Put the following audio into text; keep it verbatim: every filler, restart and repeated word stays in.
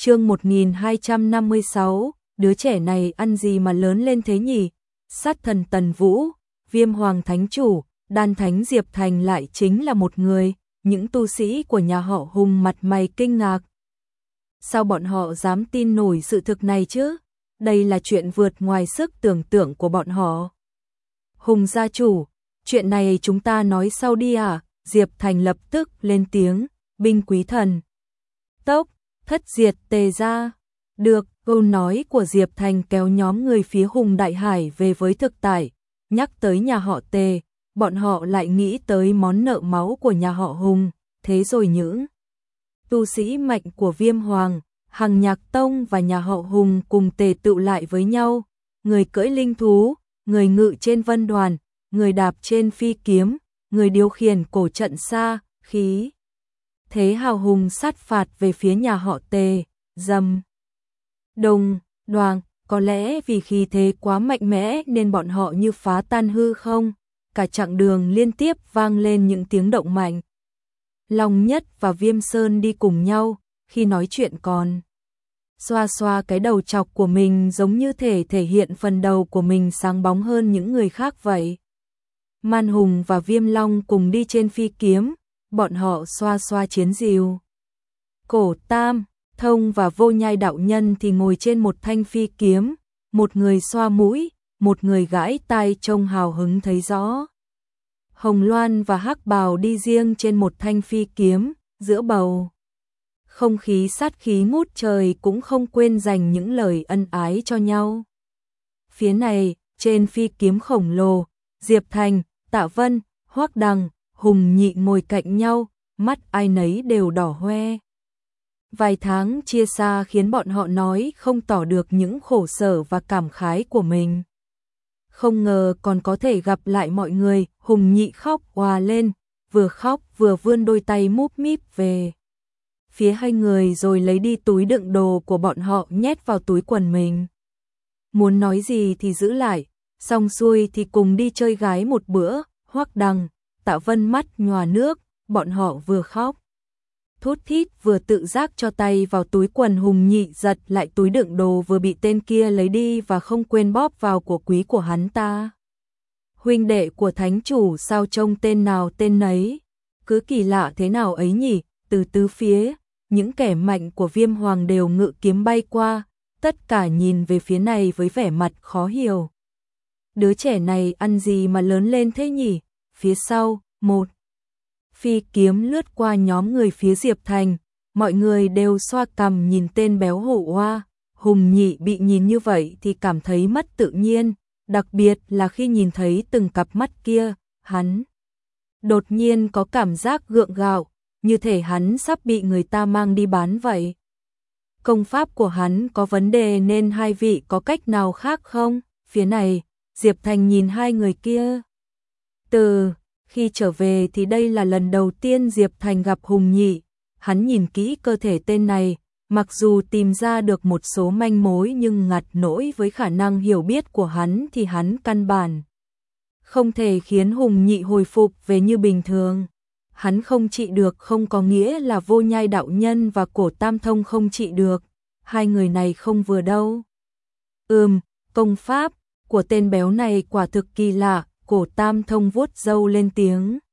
Chương một nghìn hai trăm năm mươi sáu, đứa trẻ này ăn gì mà lớn lên thế nhỉ? Sát thần Tần Vũ, Viêm Hoàng Thánh Chủ, Đan Thánh Diệp Thành lại chính là một người, những tu sĩ của nhà họ Hùng mặt mày kinh ngạc. Sao bọn họ dám tin nổi sự thực này chứ? Đây là chuyện vượt ngoài sức tưởng tượng của bọn họ. Hùng gia chủ, chuyện này chúng ta nói sau đi à? Diệp Thành lập tức lên tiếng, binh quý thần tốc, thất diệt tề ra. Được, câu nói của Diệp Thành kéo nhóm người phía Hùng Đại Hải về với thực tại, nhắc tới nhà họ Tề, bọn họ lại nghĩ tới món nợ máu của nhà họ Hùng, thế rồi những tu sĩ mạnh của Viêm Hoàng, Hằng Nhạc Tông và nhà họ Hùng cùng tề tựu lại với nhau, người cưỡi linh thú, người ngự trên vân đoàn, người đạp trên phi kiếm, người điều khiển cổ trận xa, khí thế hào hùng sát phạt về phía nhà họ Tề, dầm đồng, đoàng, có lẽ vì khí thế quá mạnh mẽ nên bọn họ như phá tan hư không, cả chặng đường liên tiếp vang lên những tiếng động mạnh. Long Nhất và Viêm Sơn đi cùng nhau, khi nói chuyện còn xoa xoa cái đầu chọc của mình giống như thể thể hiện phần đầu của mình sáng bóng hơn những người khác vậy. Man Hùng và Viêm Long cùng đi trên phi kiếm, bọn họ xoa xoa chiến diều. Cổ Tam, Thông và Vô Nhai đạo nhân thì ngồi trên một thanh phi kiếm, một người xoa mũi, một người gãi tai trông hào hứng thấy rõ. Hồng Loan và Hắc Bào đi riêng trên một thanh phi kiếm, giữa bầu không khí sát khí ngút trời cũng không quên dành những lời ân ái cho nhau. Phía này, trên phi kiếm khổng lồ, Diệp Thành, Tạ Vân, Hoắc Đằng, Hùng Nhị ngồi cạnh nhau, mắt ai nấy đều đỏ hoe. Vài tháng chia xa khiến bọn họ nói không tỏ được những khổ sở và cảm khái của mình. Không ngờ còn có thể gặp lại mọi người, Hùng Nhị khóc òa lên, vừa khóc vừa vươn đôi tay múp míp về phía hai người rồi lấy đi túi đựng đồ của bọn họ nhét vào túi quần mình. Muốn nói gì thì giữ lại, xong xuôi thì cùng đi chơi gái một bữa. Hoắc Đằng, Tạ Vân mắt nhòa nước, bọn họ vừa khóc thút thít vừa tự giác cho tay vào túi quần. Hùng Nhị giật lại túi đựng đồ vừa bị tên kia lấy đi và không quên bóp vào của quý của hắn ta. Huynh đệ của thánh chủ sao trông tên nào tên nấy, cứ kỳ lạ thế nào ấy nhỉ? Từ tứ phía, những kẻ mạnh của Viêm Hoàng đều ngự kiếm bay qua, tất cả nhìn về phía này với vẻ mặt khó hiểu. Đứa trẻ này ăn gì mà lớn lên thế nhỉ? Phía sau, một phi kiếm lướt qua nhóm người phía Diệp Thành, mọi người đều xoa cằm nhìn tên béo hổ oa. Hùng Nhị bị nhìn như vậy thì cảm thấy mất tự nhiên, đặc biệt là khi nhìn thấy từng cặp mắt kia, hắn đột nhiên có cảm giác gượng gạo, như thể hắn sắp bị người ta mang đi bán vậy. Công pháp của hắn có vấn đề nên hai vị có cách nào khác không? Phía này, Diệp Thành nhìn hai người kia. Từ khi trở về thì đây là lần đầu tiên Diệp Thành gặp Hùng Nhị, hắn nhìn kỹ cơ thể tên này, mặc dù tìm ra được một số manh mối nhưng ngặt nỗi với khả năng hiểu biết của hắn thì hắn căn bản không thể khiến Hùng Nhị hồi phục về như bình thường. Hắn không trị được không có nghĩa là Vô Nhai đạo nhân và Cổ Tam Thông không trị được, hai người này không vừa đâu. Ừm, công pháp của tên béo này quả thực kỳ lạ. Cổ Tam Thông vuốt râu lên tiếng.